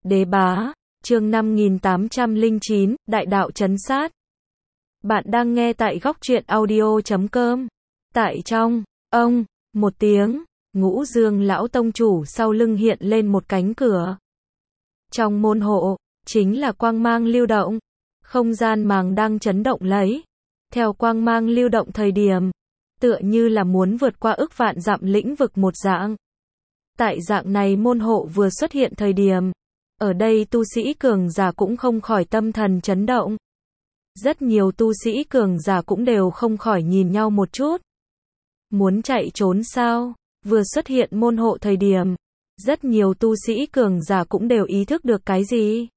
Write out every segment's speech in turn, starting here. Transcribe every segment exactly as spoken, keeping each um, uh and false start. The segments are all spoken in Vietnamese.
Đế bá, chương năm nghìn tám trăm lẻ chín, Đại đạo trấn sát. Bạn đang nghe tại góc truyện audio chấm com. Tại trong, ông, một tiếng, Ngũ Dương lão tông chủ sau lưng hiện lên một cánh cửa. Trong môn hộ, chính là quang mang lưu động. Không gian màng đang chấn động lấy. Theo quang mang lưu động thời điểm, tựa như là muốn vượt qua ức vạn dặm lĩnh vực một dạng. Tại dạng này môn hộ vừa xuất hiện thời điểm, ở đây tu sĩ cường giả cũng không khỏi tâm thần chấn động. Rất nhiều tu sĩ cường giả cũng đều không khỏi nhìn nhau một chút. Muốn chạy trốn sao? Vừa xuất hiện môn hộ thời điểm, rất nhiều tu sĩ cường giả cũng đều ý thức được cái gì?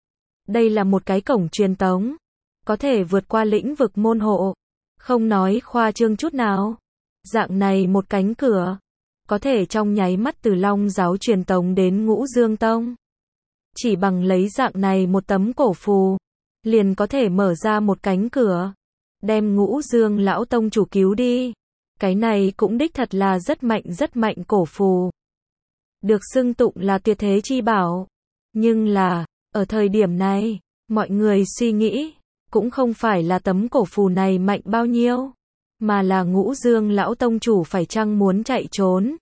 Đây là một cái cổng truyền tống, có thể vượt qua lĩnh vực môn hộ. Không nói khoa trương chút nào. Dạng này một cánh cửa, có thể trong nháy mắt từ Long giáo truyền tống đến Ngũ Dương Tông. Chỉ bằng lấy dạng này một tấm cổ phù, liền có thể mở ra một cánh cửa, đem Ngũ Dương lão tông chủ cứu đi. Cái này cũng đích thật là rất mạnh rất mạnh cổ phù. Được xưng tụng là tuyệt thế chi bảo. Nhưng là, ở thời điểm này, mọi người suy nghĩ, cũng không phải là tấm cổ phù này mạnh bao nhiêu, mà là Ngũ Dương lão tông chủ phải chăng muốn chạy trốn.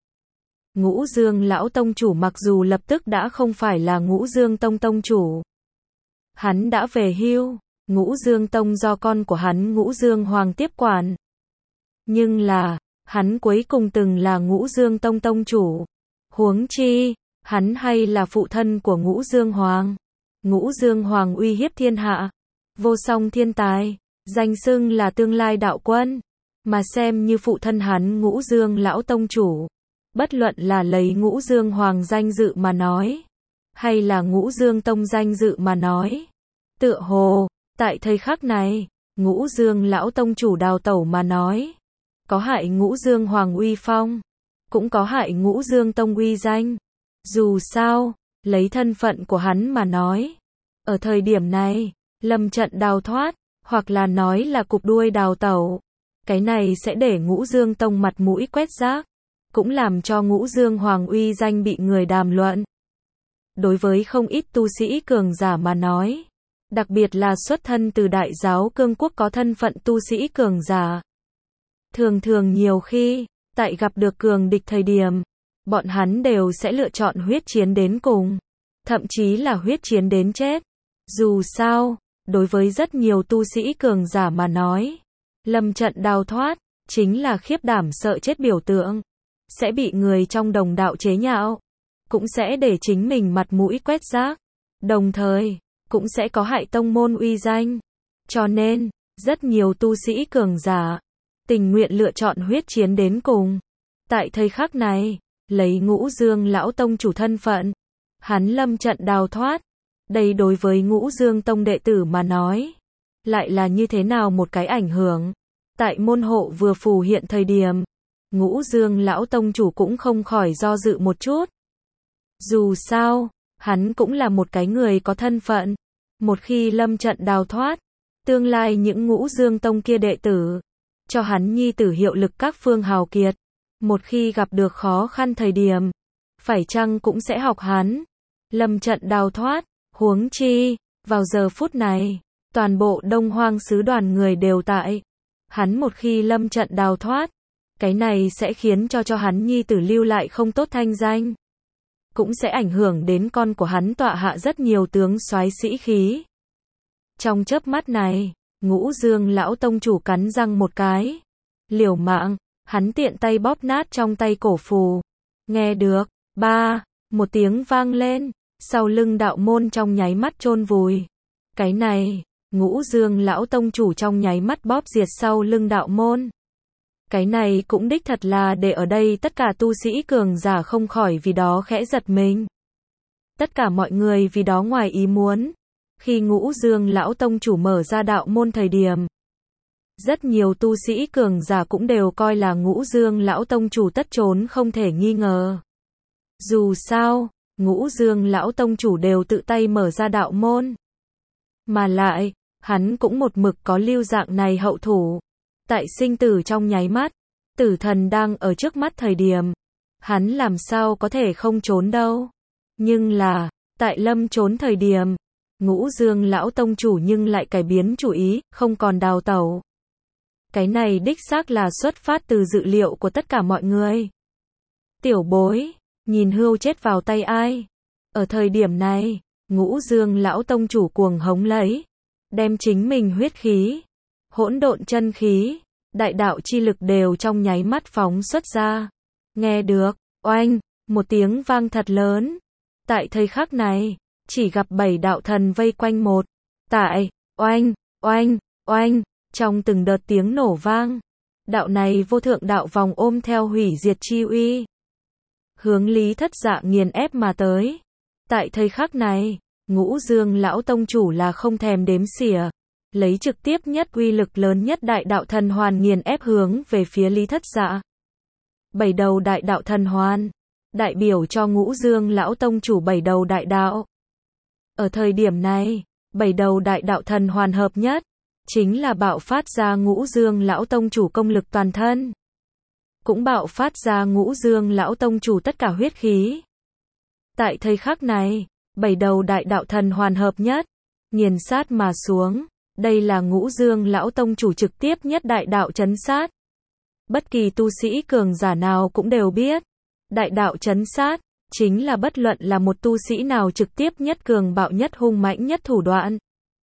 Ngũ Dương lão tông chủ mặc dù lập tức đã không phải là Ngũ Dương Tông tông chủ. Hắn đã về hưu, Ngũ Dương Tông do con của hắn Ngũ Dương Hoàng tiếp quản. Nhưng là, hắn cuối cùng từng là Ngũ Dương Tông tông chủ. Huống chi, hắn hay là phụ thân của Ngũ Dương Hoàng. Ngũ Dương Hoàng uy hiếp thiên hạ, vô song thiên tài, danh xưng là tương lai đạo quân. Mà xem như phụ thân hắn Ngũ Dương lão tông chủ, bất luận là lấy Ngũ Dương Hoàng danh dự mà nói, hay là Ngũ Dương Tông danh dự mà nói, tựa hồ, tại thời khắc này, Ngũ Dương lão tông chủ đào tẩu mà nói, có hại Ngũ Dương Hoàng uy phong, cũng có hại Ngũ Dương Tông uy danh. Dù sao, lấy thân phận của hắn mà nói, ở thời điểm này, lâm trận đào thoát, hoặc là nói là cụp đuôi đào tẩu, cái này sẽ để Ngũ Dương Tông mặt mũi quét rác, cũng làm cho Ngũ Dương Hoàng uy danh bị người đàm luận. Đối với không ít tu sĩ cường giả mà nói, đặc biệt là xuất thân từ Đại giáo Cương Quốc có thân phận tu sĩ cường giả. Thường thường nhiều khi, tại gặp được cường địch thời điểm, bọn hắn đều sẽ lựa chọn huyết chiến đến cùng, thậm chí là huyết chiến đến chết. Dù sao, đối với rất nhiều tu sĩ cường giả mà nói, lâm trận đào thoát, chính là khiếp đảm sợ chết biểu tượng, sẽ bị người trong đồng đạo chế nhạo, cũng sẽ để chính mình mặt mũi quét rác, đồng thời, cũng sẽ có hại tông môn uy danh. Cho nên, rất nhiều tu sĩ cường giả, tình nguyện lựa chọn huyết chiến đến cùng. Tại thời khắc này, lấy Ngũ Dương lão tông chủ thân phận, hắn lâm trận đào thoát. Đây đối với Ngũ Dương Tông đệ tử mà nói, lại là như thế nào một cái ảnh hưởng. Tại môn hộ vừa phù hiện thời điểm, Ngũ Dương lão tông chủ cũng không khỏi do dự một chút. Dù sao, hắn cũng là một cái người có thân phận. Một khi lâm trận đào thoát, tương lai những Ngũ Dương Tông kia đệ tử, cho hắn nhi tử hiệu lực các phương hào kiệt. Một khi gặp được khó khăn thời điểm, phải chăng cũng sẽ học hắn. Lâm trận đào thoát, huống chi, vào giờ phút này, toàn bộ Đông Hoang sứ đoàn người đều tại. Hắn một khi lâm trận đào thoát, cái này sẽ khiến cho cho hắn nhi tử lưu lại không tốt thanh danh. Cũng sẽ ảnh hưởng đến con của hắn tọa hạ rất nhiều tướng soái sĩ khí. Trong chớp mắt này, Ngũ Dương lão tông chủ cắn răng một cái. Liều mạng, hắn tiện tay bóp nát trong tay cổ phù. Nghe được, ba, một tiếng vang lên, sau lưng đạo môn trong nháy mắt chôn vùi. Cái này, Ngũ Dương lão tông chủ trong nháy mắt bóp diệt sau lưng đạo môn. Cái này cũng đích thật là để ở đây tất cả tu sĩ cường giả không khỏi vì đó khẽ giật mình. Tất cả mọi người vì đó ngoài ý muốn. Khi Ngũ Dương lão tông chủ mở ra đạo môn thời điểm, rất nhiều tu sĩ cường giả cũng đều coi là Ngũ Dương lão tông chủ tất trốn không thể nghi ngờ. Dù sao, Ngũ Dương lão tông chủ đều tự tay mở ra đạo môn. Mà lại, hắn cũng một mực có lưu dạng này hậu thủ. Tại sinh tử trong nháy mắt, tử thần đang ở trước mắt thời điểm, hắn làm sao có thể không trốn đâu. Nhưng là, Tại lâm trốn thời điểm, Ngũ Dương lão tông chủ nhưng lại cải biến chủ ý, không còn đào tẩu. Cái này đích xác là xuất phát từ dự liệu của tất cả mọi người. Tiểu bối, nhìn hươu chết vào tay ai? Ở thời điểm này, Ngũ Dương lão tông chủ cuồng hống lấy, đem chính mình huyết khí, hỗn độn chân khí, đại đạo chi lực đều trong nháy mắt phóng xuất ra. Nghe được, oanh, một tiếng vang thật lớn. Tại thời khắc này, chỉ gặp bảy đạo thần vây quanh một. Tại, oanh, oanh, oanh, trong từng đợt tiếng nổ vang. Đạo này vô thượng đạo vòng ôm theo hủy diệt chi uy. Hướng Lý Thất Dạ nghiền ép mà tới. Tại thời khắc này, Ngũ Dương lão tông chủ là không thèm đếm xỉa. Lấy trực tiếp nhất uy lực lớn nhất đại đạo thần hoàn nghiền ép hướng về phía Lý Thất Dạ. Bảy đầu đại đạo thần hoàn, đại biểu cho Ngũ Dương lão tông chủ bảy đầu đại đạo. Ở thời điểm này, bảy đầu đại đạo thần hoàn hợp nhất, chính là bạo phát ra Ngũ Dương lão tông chủ công lực toàn thân. Cũng bạo phát ra Ngũ Dương lão tông chủ tất cả huyết khí. Tại thời khắc này, bảy đầu đại đạo thần hoàn hợp nhất, nghiền sát mà xuống. Đây là Ngũ Dương lão tông chủ trực tiếp nhất đại đạo chấn sát. Bất kỳ tu sĩ cường giả nào cũng đều biết, đại đạo chấn sát chính là bất luận là một tu sĩ nào trực tiếp nhất cường bạo nhất hung mãnh nhất thủ đoạn.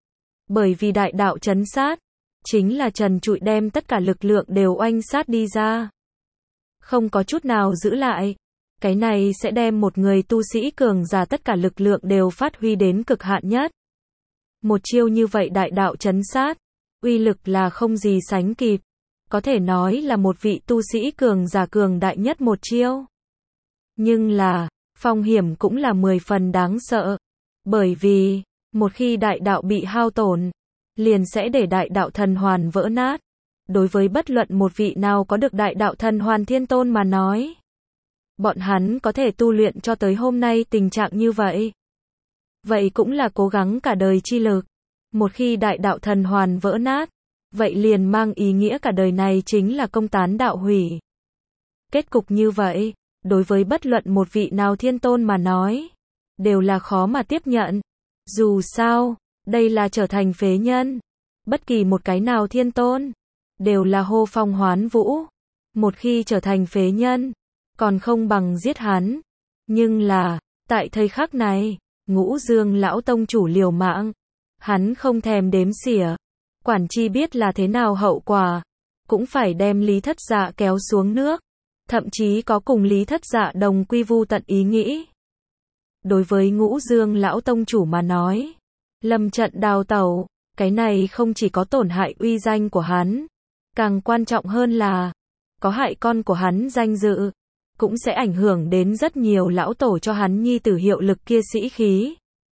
Bởi vì đại đạo chấn sát chính là trần trụi đem tất cả lực lượng đều oanh sát đi ra, không có chút nào giữ lại. Cái này sẽ đem một người tu sĩ cường giả tất cả lực lượng đều phát huy đến cực hạn nhất. Một chiêu như vậy đại đạo chấn sát, uy lực là không gì sánh kịp. Có thể nói là một vị tu sĩ cường giả cường đại nhất một chiêu. Nhưng là, phong hiểm cũng là mười phần đáng sợ. Bởi vì, một khi đại đạo bị hao tổn, liền sẽ để đại đạo thần hoàn vỡ nát. Đối với bất luận một vị nào có được đại đạo thần hoàn thiên tôn mà nói, bọn hắn có thể tu luyện cho tới hôm nay tình trạng như vậy. Vậy cũng là cố gắng cả đời chi lực. Một khi đại đạo thần hoàn vỡ nát, vậy liền mang ý nghĩa cả đời này chính là công tán đạo hủy. Kết cục như vậy, đối với bất luận một vị nào thiên tôn mà nói, đều là khó mà tiếp nhận. Dù sao, đây là trở thành phế nhân. Bất kỳ một cái nào thiên tôn, đều là hô phong hoán vũ. Một khi trở thành phế nhân, còn không bằng giết hắn. Nhưng là, tại thời khắc này, Ngũ Dương lão tông chủ liều mạng. Hắn không thèm đếm xỉa. Quản chi biết là thế nào hậu quả. Cũng phải đem Lý Thất Dạ kéo xuống nước. Thậm chí có cùng Lý Thất Dạ đồng quy vu tận ý nghĩ. Đối với Ngũ Dương lão tông chủ mà nói, lâm trận đào tẩu, cái này không chỉ có tổn hại uy danh của hắn, càng quan trọng hơn là có hại con của hắn danh dự, cũng sẽ ảnh hưởng đến rất nhiều lão tổ cho hắn nhi tử hiệu lực kia sĩ khí.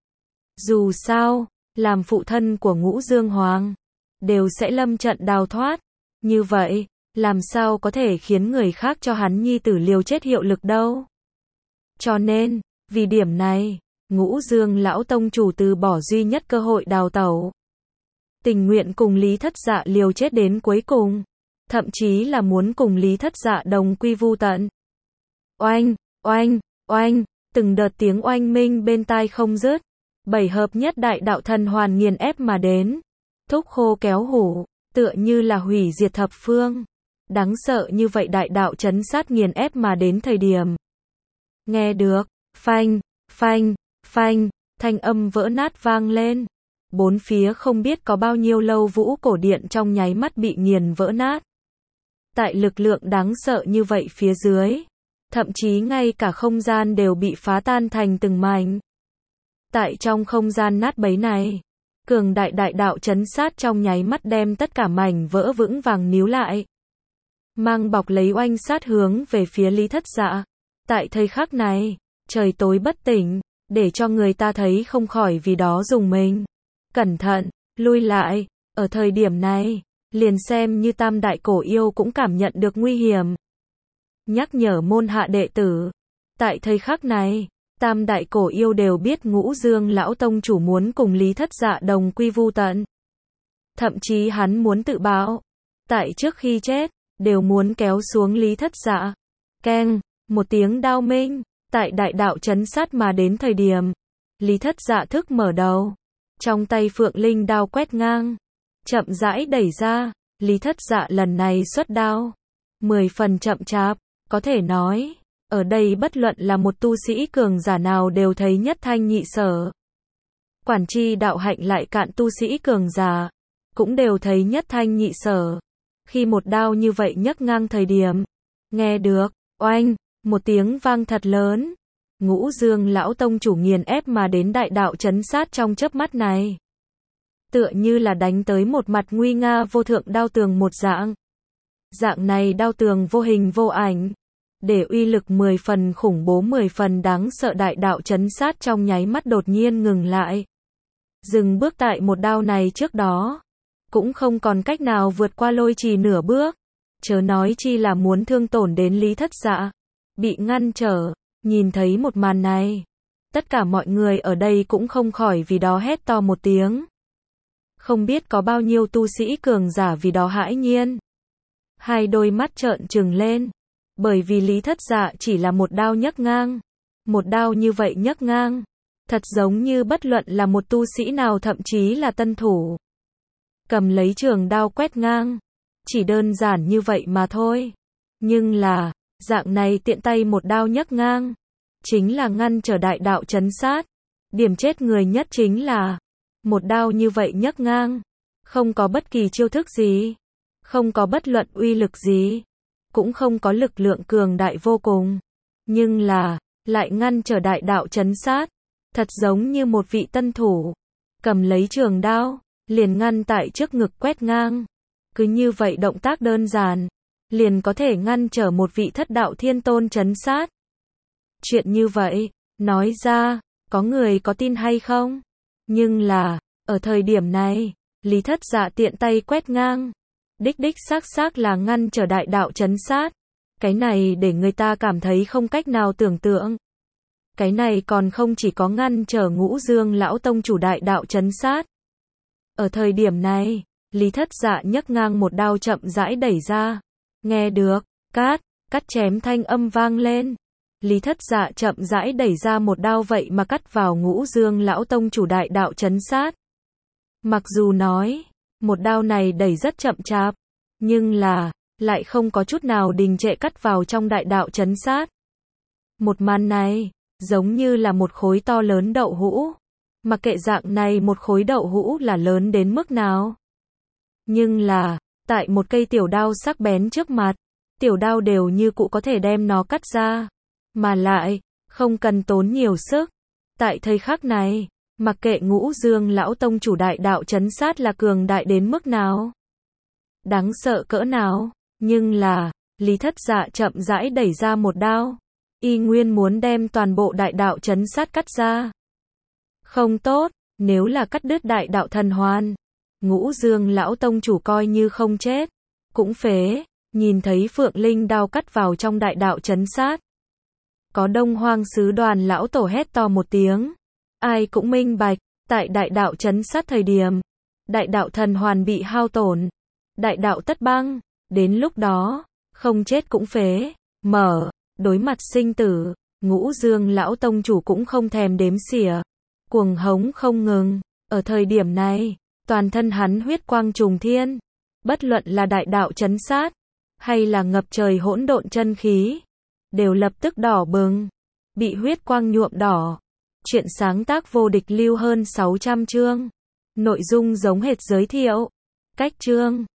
Dù sao, làm phụ thân của Ngũ Dương Hoàng, đều sẽ lâm trận đào thoát. Như vậy, làm sao có thể khiến người khác cho hắn nhi tử liều chết hiệu lực đâu. Cho nên, vì điểm này, Ngũ Dương lão tông chủ từ bỏ duy nhất cơ hội đào tẩu. Tình nguyện cùng Lý Thất Dạ liều chết đến cuối cùng. Thậm chí là muốn cùng Lý Thất Dạ đồng quy vu tận. Oanh, oanh, oanh, từng đợt tiếng oanh minh bên tai không dứt. Bảy hợp nhất đại đạo thần hoàn nghiền ép mà đến. Thúc khô kéo hủ, tựa như là hủy diệt thập phương. Đáng sợ như vậy đại đạo chấn sát nghiền ép mà đến thời điểm. Nghe được, phanh, phanh, phanh, thanh âm vỡ nát vang lên. Bốn phía không biết có bao nhiêu lâu vũ cổ điện trong nháy mắt bị nghiền vỡ nát. Tại lực lượng đáng sợ như vậy phía dưới, thậm chí ngay cả không gian đều bị phá tan thành từng mảnh. Tại trong không gian nát bấy này, cường đại đại đạo chấn sát trong nháy mắt đem tất cả mảnh vỡ vững vàng níu lại. Mang bọc lấy oanh sát hướng về phía Lý Thất Dạ. Tại thời khắc này, trời tối bất tỉnh, để cho người ta thấy không khỏi vì đó dùng mình. Cẩn thận, lui lại, ở thời điểm này, liền xem như tam đại cổ yêu cũng cảm nhận được nguy hiểm. Nhắc nhở môn hạ đệ tử. Tại thời khắc này, tam đại cổ yêu đều biết Ngũ Dương lão tông chủ muốn cùng Lý Thất Dạ đồng quy vu tận. Thậm chí hắn muốn tự bạo. Tại trước khi chết, đều muốn kéo xuống Lý Thất Dạ. Keng, một tiếng đao minh, tại đại đạo chấn sát mà đến thời điểm. Lý Thất Dạ thức mở đầu. Trong tay Phượng Linh đao quét ngang. Chậm rãi đẩy ra. Lý Thất Dạ lần này xuất đao. Mười phần chậm chạp. Có thể nói. Ở đây bất luận là một tu sĩ cường giả nào đều thấy nhất thanh nhị sở. Quản chi đạo hạnh lại cạn tu sĩ cường giả. Cũng đều thấy nhất thanh nhị sở. Khi một đao như vậy nhấc ngang thời điểm. Nghe được. Oanh. Một tiếng vang thật lớn. Ngũ Dương lão tông chủ nghiền ép mà đến đại đạo chấn sát trong chớp mắt này. Tựa như là đánh tới một mặt nguy nga vô thượng đao tường một dạng. Dạng này đao tường vô hình vô ảnh. Để uy lực mười phần khủng bố mười phần đáng sợ đại đạo chấn sát trong nháy mắt đột nhiên ngừng lại. Dừng bước tại một đao này trước đó. Cũng không còn cách nào vượt qua lôi trì nửa bước. Chớ nói chi là muốn thương tổn đến Lý Thất Dạ. Bị ngăn trở. Nhìn thấy một màn này. Tất cả mọi người ở đây cũng không khỏi vì đó hét to một tiếng. Không biết có bao nhiêu tu sĩ cường giả vì đó hãi nhiên. Hai đôi mắt trợn trừng lên. Bởi vì Lý Thất Dạ chỉ là một đao nhấc ngang. Một đao như vậy nhấc ngang. Thật giống như bất luận là một tu sĩ nào thậm chí là tân thủ. Cầm lấy trường đao quét ngang. Chỉ đơn giản như vậy mà thôi. Nhưng là, dạng này tiện tay một đao nhấc ngang. Chính là ngăn trở đại đạo chấn sát. Điểm chết người nhất chính là một đao như vậy nhấc ngang. Không có bất kỳ chiêu thức gì. Không có bất luận uy lực gì. Cũng không có lực lượng cường đại vô cùng. Nhưng là, lại ngăn trở đại đạo chấn sát. Thật giống như một vị tân thủ. Cầm lấy trường đao. Liền ngăn tại trước ngực quét ngang. Cứ như vậy động tác đơn giản. Liền có thể ngăn trở một vị thất đạo thiên tôn chấn sát. Chuyện như vậy, nói ra, có người có tin hay không? Nhưng là, ở thời điểm này, Lý Thất Dạ tiện tay quét ngang. Đích đích xác xác là ngăn trở đại đạo chấn sát. Cái này để người ta cảm thấy không cách nào tưởng tượng. Cái này còn không chỉ có ngăn trở Ngũ Dương lão tông chủ đại đạo chấn sát. Ở thời điểm này, Lý Thất Dạ nhấc ngang một đao chậm rãi đẩy ra. Nghe được, cát, cắt chém thanh âm vang lên. Lý Thất Dạ chậm rãi đẩy ra một đao vậy mà cắt vào Ngũ Dương lão tông chủ đại đạo chấn sát. Mặc dù nói, một đao này đẩy rất chậm chạp, nhưng là, lại không có chút nào đình trệ cắt vào trong đại đạo chấn sát. Một màn này, giống như là một khối to lớn đậu hũ. Mặc kệ dạng này một khối đậu hũ là lớn đến mức nào. Nhưng là, tại một cây tiểu đao sắc bén trước mặt, tiểu đao đều như cụ có thể đem nó cắt ra. Mà lại, không cần tốn nhiều sức. Tại thời khắc này, mặc kệ Ngũ Dương lão tông chủ đại đạo chấn sát là cường đại đến mức nào. Đáng sợ cỡ nào. Nhưng là, Lý Thất Dạ chậm rãi đẩy ra một đao. Y nguyên muốn đem toàn bộ đại đạo chấn sát cắt ra. Không tốt, nếu là cắt đứt đại đạo thần hoàn. Ngũ Dương lão tông chủ coi như không chết. Cũng phế, nhìn thấy Phượng Linh đao cắt vào trong đại đạo chấn sát. Có Đông Hoang sứ đoàn lão tổ hét to một tiếng. Ai cũng minh bạch, tại đại đạo chấn sát thời điểm. Đại đạo thần hoàn bị hao tổn. Đại đạo tất băng, đến lúc đó, không chết cũng phế, mở, đối mặt sinh tử, Ngũ Dương lão tông chủ cũng không thèm đếm xỉa. Cuồng hống không ngừng, ở thời điểm này, toàn thân hắn huyết quang trùng thiên. Bất luận là đại đạo chấn sát, hay là ngập trời hỗn độn chân khí, đều lập tức đỏ bừng, bị huyết quang nhuộm đỏ. Chuyện sáng tác vô địch lưu hơn sáu trăm chương. Nội dung giống hệt giới thiệu. Cách chương